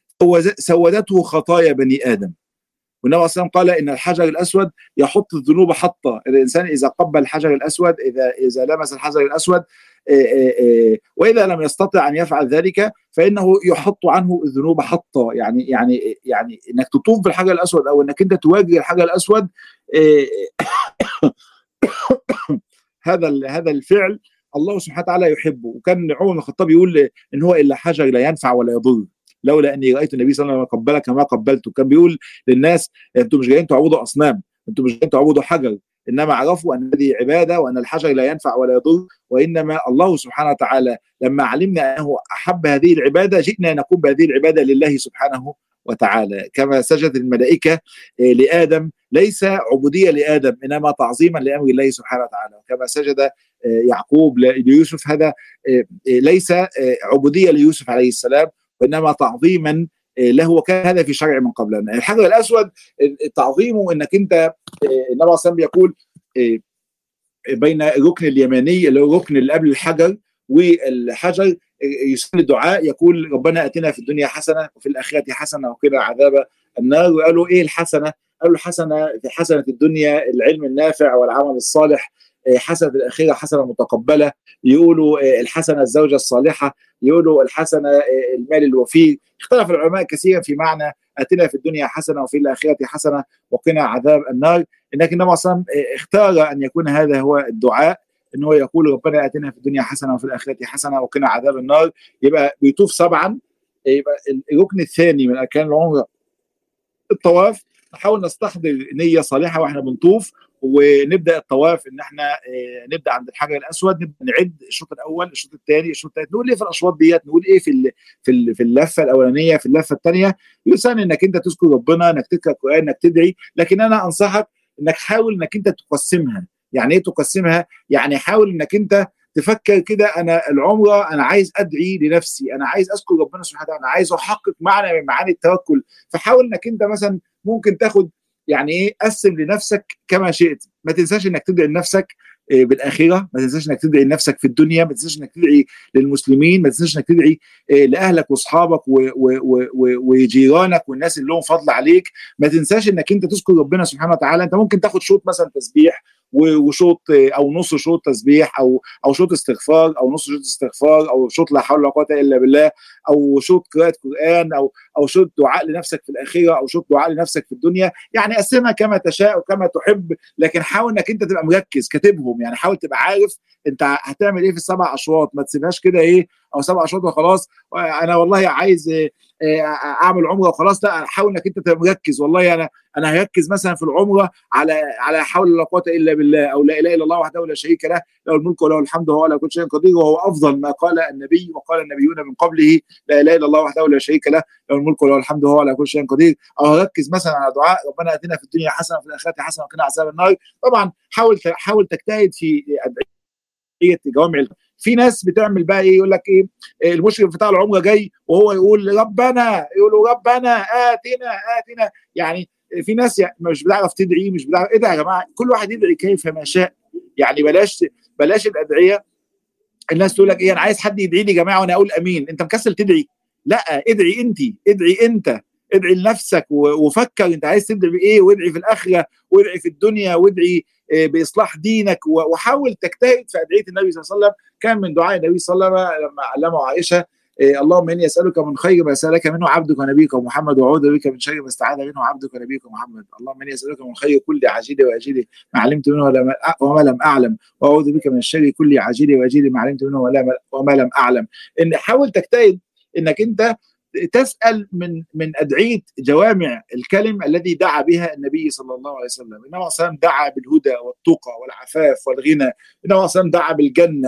سودته خطايا بني ادم. والنبي صلى الله عليه وسلم قال ان الحجر الاسود يحط الذنوب حطه. الانسان اذا قبل الحجر الاسود، اذا لمس الحجر الاسود، واذا لم يستطع ان يفعل ذلك فانه يحط عنه الذنوب حطه. يعني انك تطوف بالحجر الاسود او انك انت تواجه الحجر الاسود، هذا الفعل الله سبحانه وتعالى يحبه. وكان عمر بن الخطاب يقول ان هو الا حجر لا ينفع ولا يضر. لولا اني رايت النبي صلى الله عليه وسلم قبلك ما قبلته. كان بيقول للناس انتم مش جايين تعبدوا اصنام، انتم مش جايين تعبدوا حجر، انما اعرفوا ان هذه عباده وان الحجر لا ينفع ولا يضر، وانما الله سبحانه وتعالى لما علمنا انه احب هذه العباده جئنا نقوم بهذه العباده لله سبحانه وتعالى. كما سجدت الملائكه لادم ليس عبوديه لادم انما تعظيما لامر الله سبحانه وتعالى، وكما سجد يعقوب ليوسف هذا ليس عبوديه ليوسف عليه السلام وانما تعظيما له، وكان هذا في شرع من قبلنا. الحجر الاسود تعظيمه انك انت النبي صلى الله عليه وسلم يقول بين الركن اليماني اللي هو الركن اللي قبل الحجر والحجر يصلي الدعاء يقول ربنا اتنا في الدنيا حسنه وفي الاخره حسنه وقنا عذاب النار. وقالوا ايه الحسنه؟ قالوا الحسنه في حسنه الدنيا العلم النافع والعمل الصالح، حسنه الاخره حسنه متقبله، يقولوا الحسنه الزوجه الصالحه، يقولوا الحسنه المال الوفير. اختلف العلماء كثيرا في معنى اتنا في الدنيا حسنه وفي الاخره حسنه وقنا عذاب النار، لكن النبي صلى الله عليه وسلم اختار ان يكون هذا هو الدعاء، ان هو يقول ربنا اتنا في الدنيا حسنه وفي الاخره حسنه وقنا عذاب النار. يبقى بيطوف سبعا. يبقى الركن الثاني من اركان العمره الطواف. نحاول نستحضر نيه صالحه واحنا بنطوف، ونبدا الطواف ان احنا نبدا عند الحجر الاسود، نبدا نعد الشوط الاول الشوط الثاني الشوط الثالث، نقول ايه في الاشواط ديت، نقول ايه في اللفه الاولانيه في اللفه الثانيه. يسن انك انت تذكر ربنا، انك تقرا القران، انك تدعي، لكن انا انصحك انك حاول انك انت تقسمها. يعني ايه تقسمها؟ يعني حاول انك انت تفكر كده، انا العمره انا عايز ادعي لنفسي، انا عايز اذكر ربنا سبحانه وتعالى، انا عايز احقق معنى من معاني التوكل. فحاول انك انت مثلا ممكن تاخد يعني ايه، قسم لنفسك كما شئت. ما تنساش انك تدعي لنفسك بالاخره، ما تنساش انك تدعي لنفسك في الدنيا، ما تنساش انك تدعي للمسلمين، ما تنساش انك تدعي لاهلك واصحابك وجيرانك والناس اللي لهم فضل عليك. ما تنساش انك انت تذكر ربنا سبحانه وتعالى. انت ممكن تاخد شوط مثلا تسبيح وشوط او نص شوط تسبيح او شوط استغفار او نص شوط استغفار او شوط لا حول ولا قوه الا بالله او شوط قراءه قران او شوط دعاء لنفسك في الاخره او شوط دعاء لنفسك في الدنيا. يعني قسمها كما تشاء وكما تحب، لكن حاول انك انت تبقى مركز كاتبهم. يعني حاول تبقى عارف انت هتعمل ايه في السبع اشواط، ما تسيبهاش كده ايه او سبع اشواط وخلاص انا والله عايز اعمل عمره وخلاص. لا، حاول انك انت تبقى مركز. والله انا هركز مثلا في العمره على حول ولا قوه الا بالله، او لا اله الا الله وحده لا شريك له، له الملك وله الحمد وهو على كل شيء قدير، وهو افضل ما قال النبي وقال النبيون من قبله، لا اله الا الله وحده لا شريك له، له الملك وله الحمد وهو على كل شيء قدير. او هركز مثلا على دعاء ربنا اتنا في الدنيا حسنه وفي الاخره حسنه وقنا عذاب النار. طبعا حاول تجتهد في ادعيه جوامع. في ناس بتعمل بقى ايه، يقول لك ايه المشرف بتاع العمره جاي وهو يقول ربنا، يقولوا ربنا اتنا. يعني في ناس مش بتعرف تدعي، مش بتعرف. ايه ده يا جماعه؟ كل واحد يدعي كيف ما شاء. يعني بلاش الادعيه. الناس تقول لك ايه، انا عايز حد يدعي لي يا جماعه وانا اقول امين. انت مكسل تدعي؟ لا، ادعي انت، ادعي لنفسك وفكر انت عايز تدعي بايه، وادعي في الاخره وادعي في الدنيا وادعي باصلاح دينك، وحاول تجتهد في ادعيه النبي صلى الله عليه وسلم. كان من دعاء النبي صلى الله عليه وسلم لما علمه عائشه اللهم اني اسالك من خير ما سالك منه عبدك ونبيك محمد، واعوذ بك من شر ما استعاذ منه عبدك ونبيك محمد. اللهم اني اسالك من خير كل عاجل واجل ما علمت منه وما لم اعلم، واعوذ بك من الشر كل عاجل واجل ما علمت منه وما لم اعلم. ان حاول تجتهد انك انت تسال من ادعيه جوامع الكلم الذي دعا بها النبي صلى الله عليه وسلم. النبي صلى الله عليه وسلم دعا بالهدى والتقى والعفاف والغنى. النبي صلى الله عليه وسلم دعا بالجنه.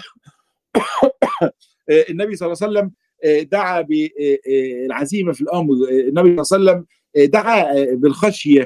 النبي صلى الله عليه وسلم دعا بالعزيمه في الامر. النبي صلى الله عليه وسلم دعا بالخشيه.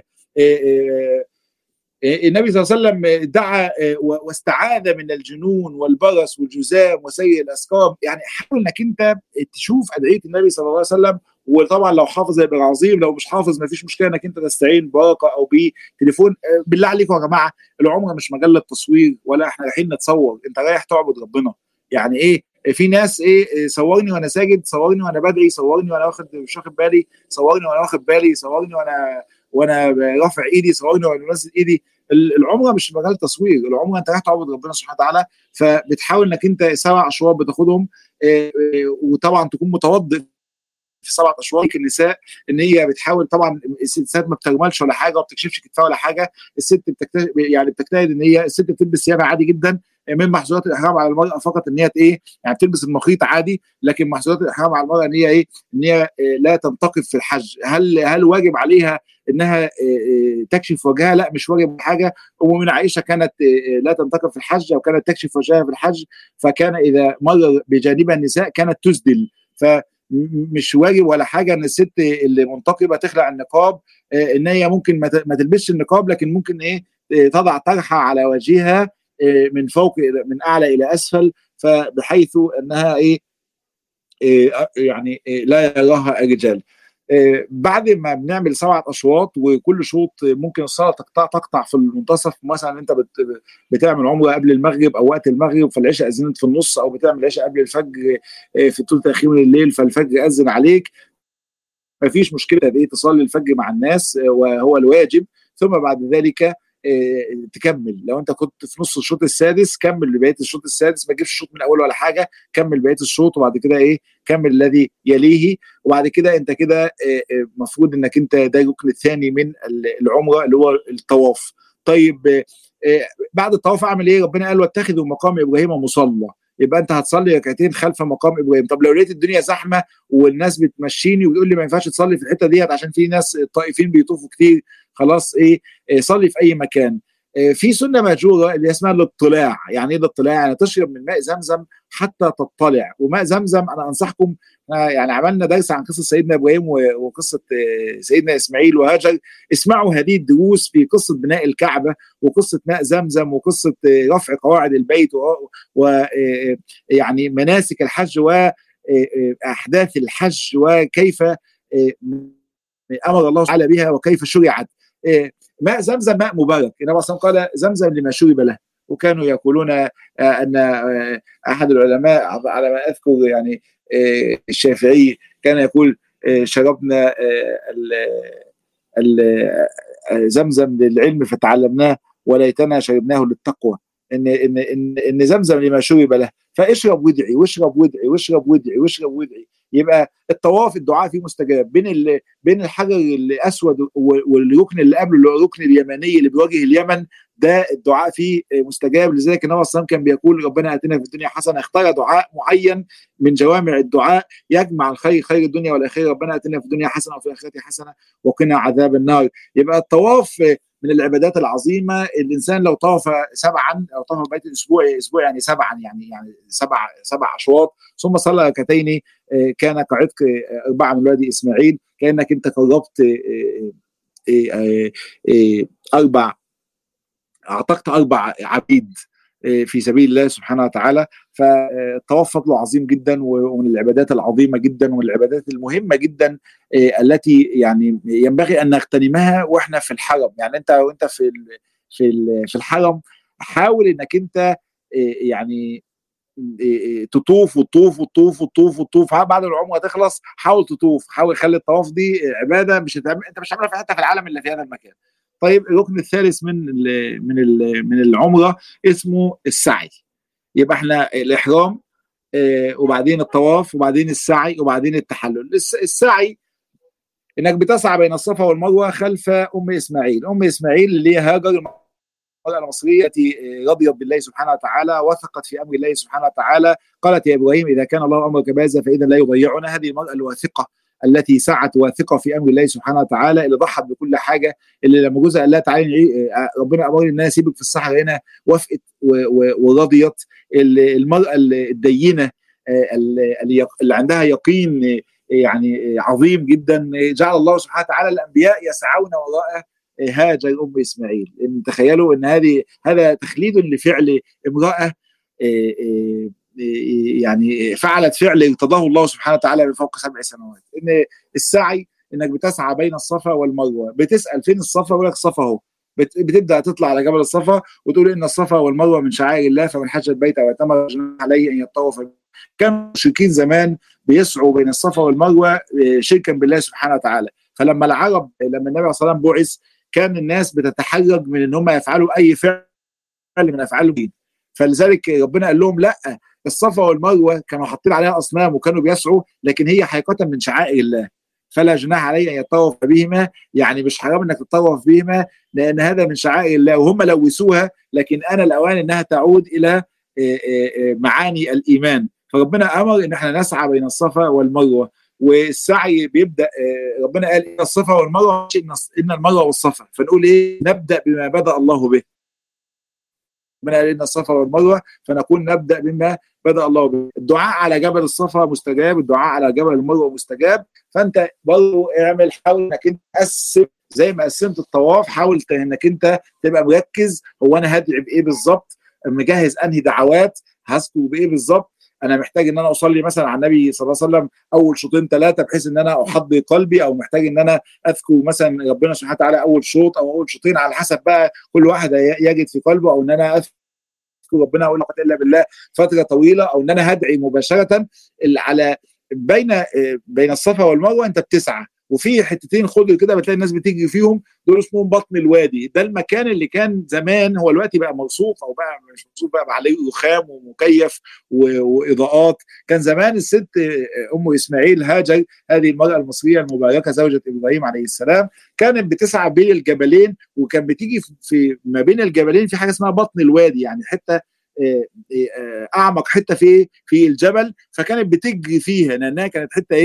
النبي صلى الله عليه وسلم دعا واستعاذ من الجنون والبرص والجذام وسيء الاسقام. يعني حاول انك انت تشوف ادعيه النبي صلى الله عليه وسلم. وطبعا لو حافظ هيبقى عظيم، لو مش حافظ ما فيش مشكله انك انت تستعين بورقه او بتليفون. بالله عليكم يا جماعه، العمره مش مجله تصوير ولا احنا رايحين نتصور، انت رايح تعبد ربنا. يعني ايه، في ناس ايه صورني وانا ساجد، صورني وانا بدعي، صورني وانا مش واخد بالي، صورني وانا واخد بالي، صورني وانا رافع ايدي، صورني وانا منزل ايدي. العمره مش مجال تصوير، العمره انت رايح تعبد ربنا سبحانه وتعالى. فبتحاول انك انت 7 اشواط بتاخدهم، وطبعا تكون متوضئ في 7 اشواط. النساء ان هي بتحاول، طبعا الستات ما بتجملش ولا حاجه وما بتكشفش كتفها ولا حاجه. الست بتجتهد ان هي الست بتلبس ثيابها عادي جدا، من محظورات الاحرام على المراه فقط ان هي ايه يعني تلبس المخيط عادي، لكن محظورات الاحرام على المراه ان هي ايه ان هي لا تنتقب في الحج. هل واجب عليها انها تكشف وجهها؟ لا، مش واجب حاجه. ومن عائشه كانت لا تنتقب في الحج او كانت تكشف وجهها في الحج، فكان اذا مر بجانبها النساء كانت تسدل، فمش واجب ولا حاجه ان الست اللي منتقبه تخلع النقاب. ان هي ممكن ما تلبسش النقاب، لكن ممكن ايه تضع طرحه على وجهها من فوق من اعلى الى اسفل، فبحيث انها ايه يعني لا يراها الرجال. بعد ما بنعمل 7 اشواط، وكل شوط ممكن الصلاه تقطع في المنتصف. مثلا انت بتعمل عمره قبل المغرب او وقت المغرب فالعشاء اذنت في النص، او بتعمل العشاء قبل الفجر في ثلث الاخير من الليل فالفجر اذن عليك، ما فيش مشكله بايه تصلي الفجر مع الناس وهو الواجب. ثم بعد ذلك تكمل. لو انت كنت في نص الشوط السادس كمل لبقيه الشوط السادس، ما تجيبش الشوط من الاول ولا حاجه، كمل بقيه الشوط وبعد كده ايه كمل الذي يليه. وبعد كده انت كده المفروض انك انت ده الركن الثاني من العمره اللي هو الطواف. طيب بعد الطواف اعمل ايه؟ ربنا قال واتخذوا مقام ابراهيم مصلى، يبقى انت هتصلي ركعتين خلف مقام ابراهيم. طب لو لقيت الدنيا زحمه والناس بتمشيني وبتقول لي ما ينفعش تصلي في الحته ديت عشان في ناس طائفين بيطوفوا كتير، خلاص ايه صلي في اي مكان. في سنه مهجوره اللي اسمها الاطلاع. يعني ايه الاطلاع؟ يعني تشرب من ماء زمزم حتى تطلع. وماء زمزم انا انصحكم، يعني عملنا درس عن قصه سيدنا ابراهيم وقصه سيدنا اسماعيل وهاجر. اسمعوا هذه الدروس في قصه بناء الكعبه وقصه ماء زمزم وقصه رفع قواعد البيت ويعني مناسك الحج واحداث الحج وكيف امر الله تعالى بها وكيف شرعت. ماء زمزم ماء مبارك، النبي صلى الله عليه وسلم قال زمزم لما شرب له. وكانوا يقولون ان احد العلماء على ما اذكر يعني الشافعي كان يقول شربنا زمزم للعلم فتعلمناه وليتنا شربناه للتقوى. ان زمزم لما شرب له، فاشرب وادعي واشرب وادعي واشرب وادعي واشرب وادعي. يبقى الطواف الدعاء فيه مستجاب. بين الحجر الاسود والركن اللي قبله اللي هو الركن اليماني اللي بيواجه اليمن، ده الدعاء فيه مستجاب. لذلك النبي صلى الله عليه وسلم كان بيقول ربنا اتنا في الدنيا حسنه. اختار دعاء معين من جوامع الدعاء يجمع الخير، خير الدنيا والاخره. ربنا اتنا في الدنيا حسنه وفي الاخره حسنه وقنا عذاب النار. يبقى الطواف من العبادات العظيمه. الانسان لو طاف 7 او طاف بقيه اسبوع يعني 7 يعني 7 اشواط ثم صلى ركعتين كان كعتق 4 من ولد اسماعيل، كانك انت قربت 4 عبيد في سبيل الله سبحانه وتعالى. فالطواف فضله عظيم جدا ومن العبادات العظيمه جدا ومن العبادات المهمه جدا التي يعني ينبغي ان نغتنمها واحنا في الحرم. يعني انت وانت في الحرم حاول انك انت يعني تطوف وتطوف وتطوف وتطوف وتطوف. بعد العمره تخلص حاول تطوف، حاول خلي الطواف دي عباده انت مش هتعملها في حته في العالم الا في هذا المكان. طيب الركن الثالث من العمره اسمه السعي. يبقى احنا الاحرام وبعدين الطواف وبعدين السعي وبعدين التحلل. السعي انك بتسعى بين الصفا والمروه خلف ام اسماعيل. ام اسماعيل اللي هي هاجر المرأة المصرية التي رضيت بالله سبحانه وتعالى وثقت في أمر الله سبحانه وتعالى. قالت يا إبراهيم إذا كان الله أمرك بهذا فإذا لا يضيعنا. هذه المرأة الواثقة التي سعت واثقة في أمر الله سبحانه وتعالى، اللي ضحت بكل حاجة، اللي لما جوزها قال لها تعالي ربنا أمرني إن أنا أسيبك في الصحراء هنا وافقت ورضيت. المرأة الدينة اللي عندها يقين يعني عظيم جدا. جعل الله سبحانه وتعالى الأنبياء يسعون وراء هاجر ام اسماعيل. ان تخيلوا ان هذا تخليد لفعل امراه يعني فعلت فعل ارتضاه الله سبحانه وتعالى من فوق 7 سماوات. ان السعي انك بتسعى بين الصفا والمروه. بتسال فين الصفا؟ يقول لك الصفا اهو. بتبدا تطلع على جبل الصفا وتقول ان الصفا والمروه من شعائر الله فمن حج البيت او اعتمر عليه ان يطوف. كانوا المشركين زمان بيسعوا بين الصفا والمروه شركا بالله سبحانه وتعالى. فلما العرب لما النبي صلى الله عليه وسلم بعث كان الناس بتتحرج من ان هم يفعلوا اي فعل من افعال الدين. فلذلك ربنا قال لهم لا، الصفا والمروه كانوا حاطين عليها اصنام وكانوا بيسعوا، لكن هي حقيقه من شعائر الله فلا جناح عليه ان يطوف بهما. يعني مش حرام انك تطوف بهما لان هذا من شعائر الله وهم لوثوها، لكن انا الاوان انها تعود الى معاني الايمان. فربنا امر ان احنا نسعى بين الصفا والمروه، والسعي بيبدا ربنا قال ان الصفا والمروه ان المروه والصفا، فنقول ايه؟ نبدا بما بدا الله به. ربنا قال ان الصفا والمروه، فنقول نبدا بما بدا الله به. الدعاء على جبل الصفا مستجاب، الدعاء على جبل المروه مستجاب. فانت برضه حاول انك انت تقسم زي ما قسمت الطواف، حاول انك انت تبقى مركز، هو انا هدعي بايه بالظبط؟ مجهز انهي دعوات؟ هذكر بايه بالظبط؟ انا محتاج ان انا اصلي مثلا على النبي صلى الله عليه وسلم اول شوطين ثلاثه بحيث ان انا احضر قلبي، او محتاج ان انا اذكر مثلا ربنا سبحانه وتعالى اول شوط او اول شوطين، على حسب بقى كل واحد يجد في قلبه، او ان انا اذكر ربنا اقول لا قوه الا بالله فتره طويله، او ان انا هدعي مباشره على بين الصفا والمروه. انت بتسعى، وفي حتتين خضر كده بتلاقي الناس بتجري فيهم، دول اسمهم بطن الوادي. ده المكان اللي كان زمان، هو دلوقتي بقى مرصوف، او بقى مش مرصوف، بقى عليه رخام ومكيف واضاءات. كان زمان الست ام اسماعيل هاجر، هذه المراه المصريه المباركه زوجة ابراهيم عليه السلام، كانت بتسعى بين الجبلين، وكان بتيجي في ما بين الجبلين في حاجه اسمها بطن الوادي، يعني حته اعمق حته في الجبل، فكانت بتجري فيها لانها كانت حته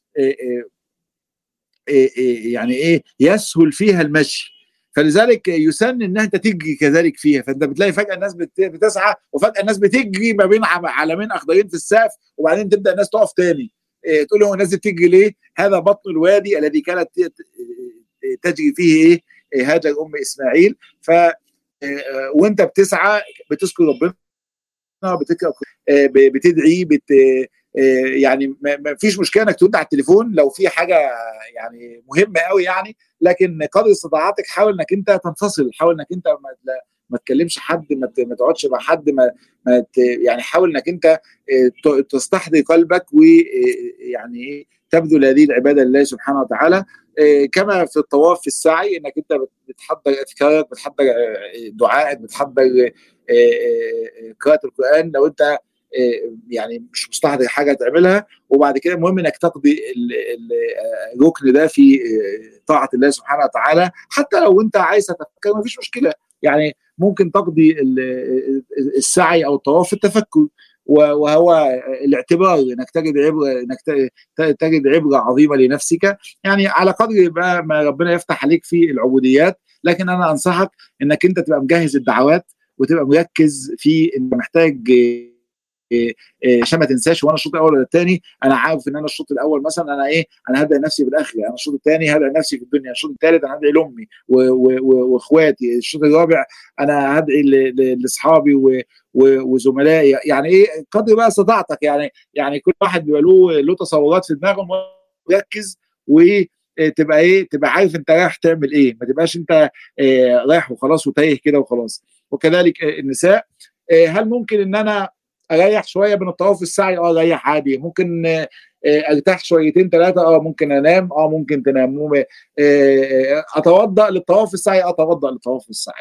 يعني يسهل فيها المشي، فلذلك يسن ان انت تجري كذلك فيها. فانت بتلاقي فجاه الناس بتسعى، وفجاه الناس بتجري ما بين علمين اخضرين في السقف، وبعدين تبدا الناس تقف تاني، تقول هو الناس بتجري ليه؟ هذا بطن الوادي الذي كانت تجري فيه هاجر ام اسماعيل. ف وانت بتسعى بتذكر ربنا، بتقرا، بتدعي، يعني ما فيش مشكله انك ترد على التليفون لو في حاجه يعني مهمه قوي يعني، لكن قدر استطاعتك حاول انك انت تنفصل، حاول انك انت ما تكلمش حد، ما تقعدش مع حد، يعني حاول انك انت تستحضر قلبك، ويعني تبذل هذه العباده لله سبحانه وتعالى. كما في الطواف في السعي، انك انت بتحضر اذكارك، بتحضر دعائك، بتحضر قراءه القران لو انت يعني مش مستحضر حاجه تعملها، وبعد كده المهم انك تقضي الركن ده في طاعه الله سبحانه وتعالى. حتى لو انت عايز تتفكر ما فيش مشكله، يعني ممكن تقضي السعي او الطواف في التفكر، وهو الاعتبار، انك تجد عبره، انك تجد عبره عظيمه لنفسك، يعني على قدر ما ربنا يفتح عليك في العبوديات. لكن انا انصحك انك انت تبقى مجهز الدعوات، وتبقى مركز في انت محتاج عشان ما تنساش. وانا الشوط الاول ولا الثاني، انا عارف ان انا الشوط الاول مثلا انا انا هدعي نفسي بالاخره، انا الشوط الثاني هدعي نفسي في الدنيا، الشوط الثالث انا هدعي لامي واخواتي، الشوط الرابع انا هدعي لاصحابي وزملائي. يعني قدر بقى استطاعتك، يعني كل واحد بيبقى له تصورات في دماغه، مركز، وتبقى تبقى عارف انت رايح تعمل ايه، ما تبقاش انت رايح وخلاص وتايه كده وخلاص. وكذلك النساء، هل ممكن ان انا اريح شويه بين الطواف والسعي؟ اريح عادي، ممكن ارتاح شويتين ثلاثه، ممكن انام، ممكن تنام، اتوضا للطواف والسعي، اتوضا للطواف والسعي،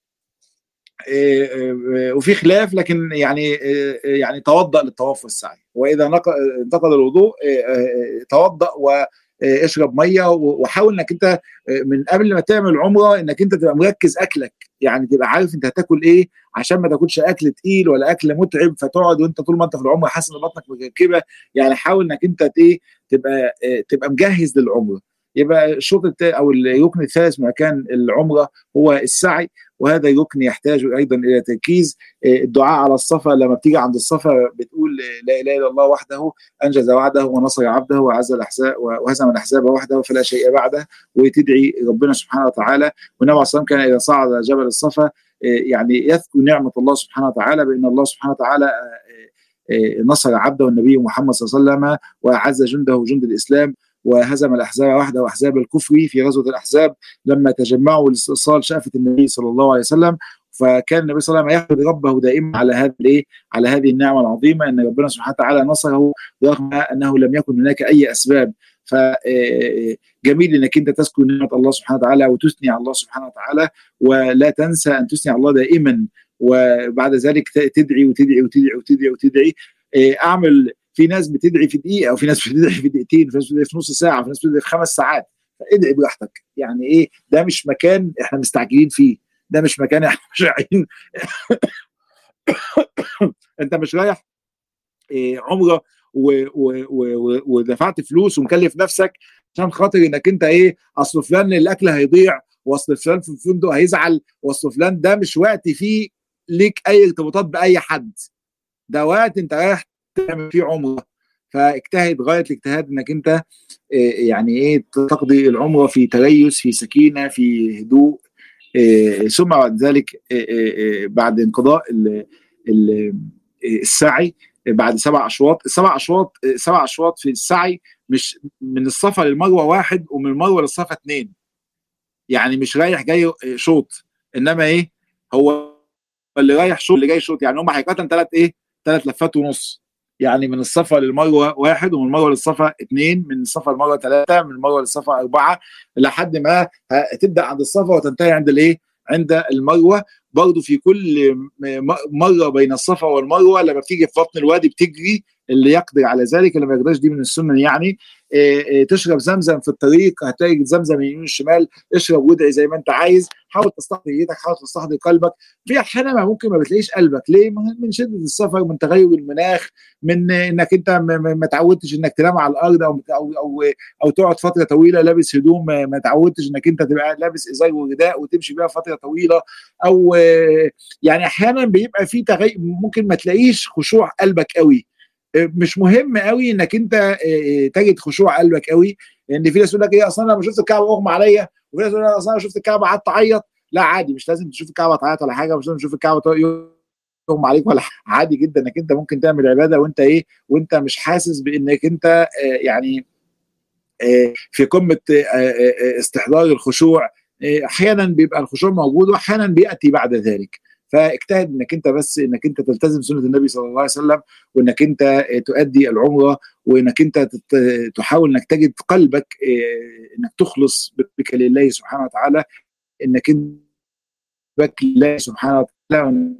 وفي خلاف، لكن يعني توضا للطواف والسعي، واذا انتقض الوضوء توضا واشرب ميه، وحاول انك انت من قبل ما تعمل عمره انك انت تبقى مركز اكلك، يعني تبقى عارف انت هتاكل ايه، عشان ما تاكلش اكل تقيل ولا اكل متعب، فتقعد وانت طول ما انت في العمره حاسس ان بطنك مركبه. يعني حاول انك انت تبقى مجهز للعمره. يبقى الشوط او الركن الثالث من اركان العمره هو السعي، وهذا الركن يحتاج ايضا الى تركيز. الدعاء على الصفا، لما بتيجي عند الصفا بتقول لا اله الا الله وحده انجز وعده ونصر عبده وهزم الاحزاب وحده فلا شيء بعده، وتدعي ربنا سبحانه وتعالى. والنبي عليه الصلاه والسلام كان اذا صعد جبل الصفا يعني يذكر نعمه الله سبحانه وتعالى، بان الله سبحانه وتعالى نصر عبده النبي محمد صلى الله عليه وسلم، وأعز جنده جند الإسلام، وهزم الأحزاب وحده وأحزاب الكفر في غزوة الأحزاب لما تجمعوا لاستئصال شأفة النبي صلى الله عليه وسلم. فكان النبي صلى الله عليه وسلم يحمد ربه دائما على على هذه النعمة العظيمة، أن ربنا سبحانه وتعالى نصره رغم أنه لم يكن هناك أي أسباب. فجميل انك انت تذكر نعمه الله سبحانه وتعالى وتثني على الله سبحانه وتعالى، ولا تنسى ان تثني على الله دائما، وبعد ذلك تدعي وتدعي وتدعي وتدعي وتدعي. اعمل، في ناس بتدعي في دقيقه، وفي ناس بتدعي في دقيقتين، وفي ناس بتدعي في نص ساعه، وفي ناس بتدعي في 5 ساعات. فادعي براحتك، يعني ده مش مكان احنا مستعجلين فيه، ده مش مكان احنا مش عايزين انت مش رايح عمره ودفعت فلوس ومكلف نفسك عشان خاطر انك انت ايه، اصل فلان الاكل هيضيع، واصل فلان في الفندق هيزعل، واصل فلان. ده مش وقت فيه ليك اي ارتباطات باي حد، ده وقت انت رايح تعمل فيه عمره. فاجتهد غايه الاجتهاد انك انت يعني ايه تقضي العمره في تريث، في سكينه، في هدوء. ثم بعد ذلك بعد انقضاء السعي، بعد 7 اشواط. ال7 اشواط في السعي مش من الصفا للمروه واحد، ومن المروه للصفا 2، يعني مش رايح جاي شوط، انما ايه، هو اللي رايح شوط اللي جاي شوط، يعني هم حقيقه 3 لفات ونص. يعني من الصفا للمروه واحد، ومن المروه للصفا 2، من الصفا للمروه 3، من المروه للصفا 4، لحد ما هتبدا عند الصفا وتنتهي عند الايه، عند المروه. برضه في كل مره بين الصفا والمروه لما بتيجي في بطن الوادي بتجري، اللي يقدر على ذلك، اللي ما يقدرش دي من السنن يعني. تشرب زمزم في الطريق، هتلاقي زمزم يمين والشمال، اشرب وادعي زي ما انت عايز، حاول تستحضر ايدك، حاول تستحضر قلبك. في احيانا ممكن ما بتلاقيش قلبك، ليه؟ من شده السفر، من تغير المناخ، من انك انت ما تعودتش انك تنام على الارض، او تقعد فتره طويله لابس هدوم، ما تعودتش انك انت تبقى لابس ازاي ورداء وتمشي بيها فتره طويله، او يعني احيانا بيبقى في تغير، ممكن ما تلاقيش خشوع قلبك قوي. مش مهم قوي انك انت تجد خشوع قلبك قوي، لان في ناس يقول لك ايه، اصلا انا لما شفت الكعبه اغمى عليا، وفي ناس يقول لك اصلا انا شفت الكعبه قعدت اعيط. لا عادي، مش لازم تشوف الكعبه تعيط ولا حاجه، مش لازم تشوف الكعبه يغمى عليك ولا حاجة. عادي جدا انك انت ممكن تعمل عباده وانت ايه، وانت مش حاسس بانك انت يعني في قمه استحضار الخشوع. احيانا بيبقى الخشوع موجود، واحيانا بياتي بعد ذلك. فاجتهد انك انت بس انك انت تلتزم سنه النبي صلى الله عليه وسلم، وانك انت تؤدي العمره، وانك انت تحاول انك تجد قلبك انك تخلص بك لله سبحانه وتعالى، انك انت بك لله سبحانه وتعالى،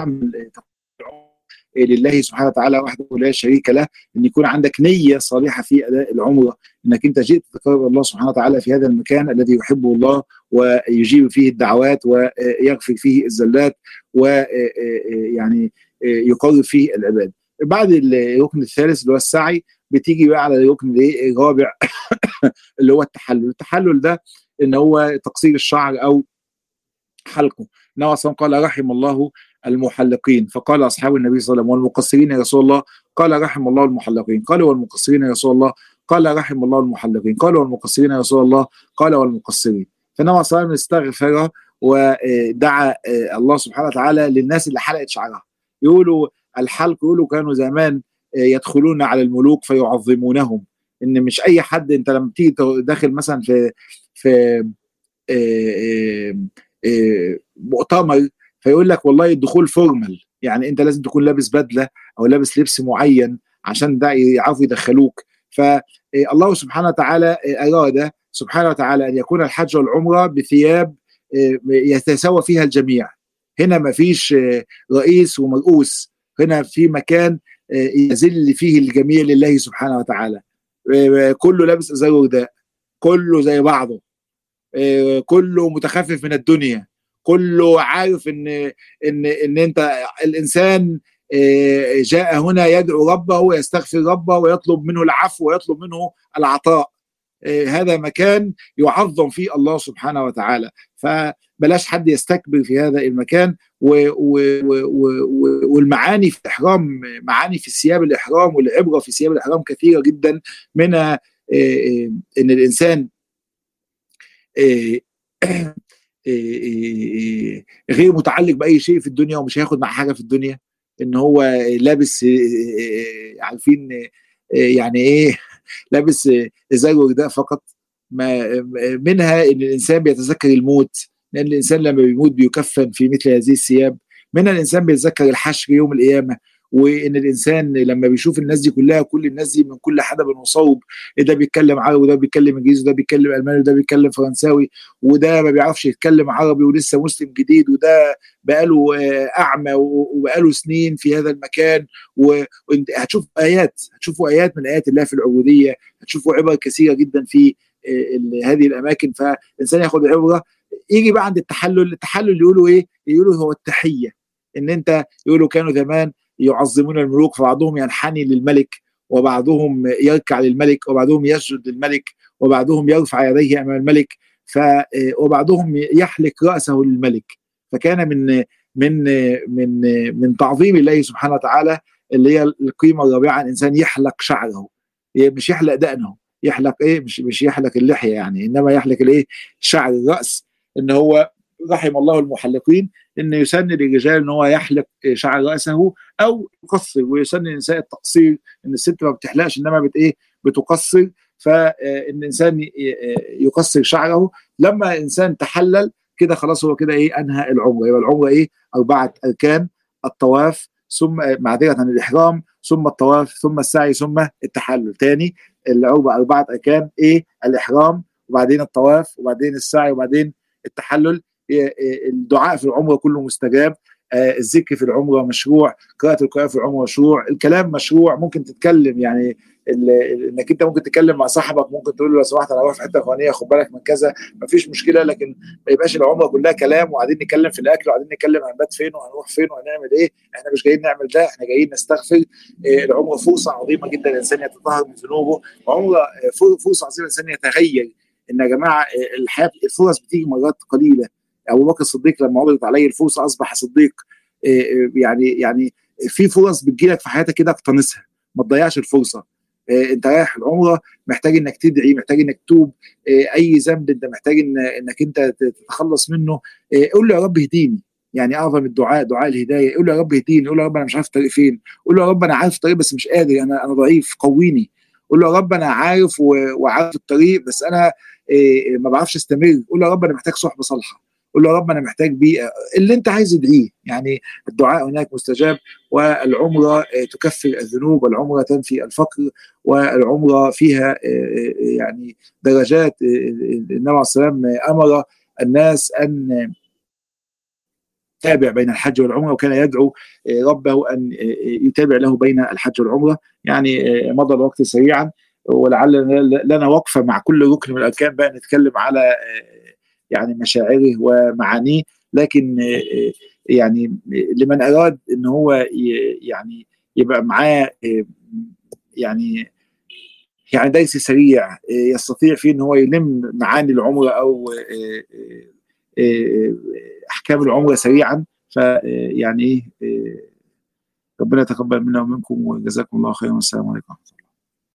لله سبحانه وتعالى وحده لا شريك له، ان يكون عندك نيه صالحه في اداء العمره، انك انت جئت تقرب الله سبحانه وتعالى في هذا المكان الذي يحبه الله، ويجيب فيه الدعوات، ويغفر فيه الزلات، ويعني يقرب فيه العباد. بعد الركن الثالث اللي هو السعي، بتيجي بقى على الركن الرابع اللي هو التحلل. التحلل ده ان هو تقصير الشعر او حلقه. النبي صلى الله عليه وسلم قال رحم الله المحلقين، فقال اصحاب النبي صلى الله عليه وسلم والمقصرين يا رسول الله؟ قال رحم الله المحلقين. قالوا والمقصرين يا رسول الله؟ قال رحم الله المحلقين. قالوا والمقصرين يا رسول الله؟ قال والمقصرين. فالنبي صلى الله عليه وسلم استغفر ودعا الله سبحانه وتعالى للناس اللي حلقت شعرها. يقولوا الحلق، يقولوا كانوا زمان يدخلون على الملوك فيعظمونهم، ان مش اي حد، انت لما تيجي داخل مثلا في مؤتمر، فيقول لك والله الدخول فورمال، يعني انت لازم تكون لابس بدله او لابس لبس معين عشان ده يعرفوا يدخلوك. فالله سبحانه وتعالى اراد سبحانه وتعالى ان يكون الحج والعمره بثياب يتساوى فيها الجميع. هنا ما فيش رئيس ومرؤوس، هنا في مكان يذل فيه الجميع لله سبحانه وتعالى. كله لابس ازاي ورداء، كله زي بعضه، كله متخفف من الدنيا، كله عارف ان انت الانسان جاء هنا يدعو ربه ويستغفر ربه ويطلب منه العفو ويطلب منه العطاء. هذا مكان يعظم فيه الله سبحانه وتعالى، فبلاش حد يستكبر في هذا المكان. والمعاني في الإحرام، معاني في ثياب الإحرام والعبرة في ثياب الإحرام كثيرة جدا، منها إن الإنسان غير متعلق باي شيء في الدنيا، ومش هياخد مع حاجه في الدنيا، ان هو لابس عارفين يعني ايه لابس ازاي ورداء فقط. منها ان الانسان بيتذكر الموت، لان الانسان لما بيموت بيكفن في مثل هذه الثياب. منها الانسان بيتذكر الحشر يوم القيامه، وان الانسان لما بيشوف الناس دي كلها، كل الناس دي من كل حدب وصوب، ده بيتكلم عربي وده بيتكلم انجليزي وده بيتكلم الماني وده بيتكلم فرنساوي، وده ما بيعرفش يتكلم عربي ولسه مسلم جديد، وده بقاله اعمى وبقاله سنين في هذا المكان. وانت هتشوفوا ايات من ايات الله في العبوديه، هتشوفوا عبر كثيره جدا في هذه الاماكن. فالانسان ياخد عبره. يجي بقى عند التحلل. التحلل يقولوا ايه؟ يقولوا هو التحيه. ان انت يقولوا كانوا زمان يعظمون الملوك، فبعضهم ينحني للملك، وبعضهم يركع للملك، وبعضهم يسجد للملك، وبعضهم يرفع يديه امام الملك، وبعضهم يحلق راسه للملك. فكان من من من تعظيم الله سبحانه وتعالى اللي هي القيمه الرابعه، الانسان يحلق شعره، مش يحلق دقنه، يحلق ايه، مش يحلق اللحيه يعني، انما يحلق الايه، شعر الراس. ان هو رحم الله المحلقين، ان يسن للرجال ان هو يحلق شعر راسه او يقصر، ويسن للنساء التقصير، ان الست ما بتحلقش انما ايه، بتقصر. فان الانسان يقصر شعره. لما الانسان تحلل كده خلاص، هو كده ايه، انهى العمره. يبقى العمره ايه، 4 اركان: الطواف، ثم معذره الاحرام، ثم الطواف، ثم السعي، ثم التحلل. تاني، العمره 4 اركان: ايه، الاحرام، وبعدين الطواف، وبعدين السعي، وبعدين التحلل. الدعاء في العمره كله مستجاب، الذكر في العمره مشروع، قراءه القران في العمره مشروع، الكلام مشروع. ممكن تتكلم يعني انك انت ممكن تتكلم مع صاحبك، ممكن تقول له لو سمحت انا رايح في حته فلانيه خد بالك من كذا، مفيش مشكله. لكن ما يبقاش العمره كلها كلام، وقاعدين نتكلم في الاكل، وقاعدين نتكلم هنبات فين وهنروح فين وهنعمل ايه. احنا مش جايين نعمل ده، احنا جايين نستغفر. العمره فرصه عظيمه جدا الانسان يتطهر من ذنوبه. عمره فرصه عظيمه الانسان يتغير. ان يا جماعه الحياه الفرص بتيجي مرات قليله. ابو بكر الصديق لما عرضت عليه الفرصه اصبح صديق. يعني في فرص بتجيلك في حياتك كده، اقتنصها، ما تضيعش الفرصه. انت رايح العمره، محتاج انك تدعي، محتاج انك توب. اي ذنب انت محتاج انك انت تتخلص منه. قول له يا رب اهديني. يعني اعظم الدعاء دعاء الهدايه. قول له يا رب اهديني، قول له يا رب انا مش عارف الطريق فين، قول له يا رب انا عارف الطريق بس مش قادر، انا ضعيف، قويني. قول له يا رب انا عارف وعارف الطريق بس انا ما بعرفش استمر. قول له يا رب انا محتاج صحبه صالحه. قول له يا رب انا محتاج بيئه، اللي انت عايز ادعيه. يعني الدعاء هناك مستجاب. والعمره تكفر الذنوب، والعمره تنفي الفقر، والعمره فيها يعني درجات. النبي عليه الصلاه والسلام امر الناس ان يتابع بين الحج والعمره، وكان يدعو ربه ان يتابع له بين الحج والعمره. يعني مضى الوقت سريعا، ولعل لنا وقفه مع كل ركن من الاركان بقى نتكلم على يعني مشاعره ومعانيه. لكن يعني لمن اراد ان هو يعني يبقى معاه يعني درس سريع يستطيع فيه ان هو يلم معاني العمره او احكام العمره سريعا. فيعني ايه، ربنا يتقبل منا ومنكم، وجزاكم الله خيرا، والسلام عليكم.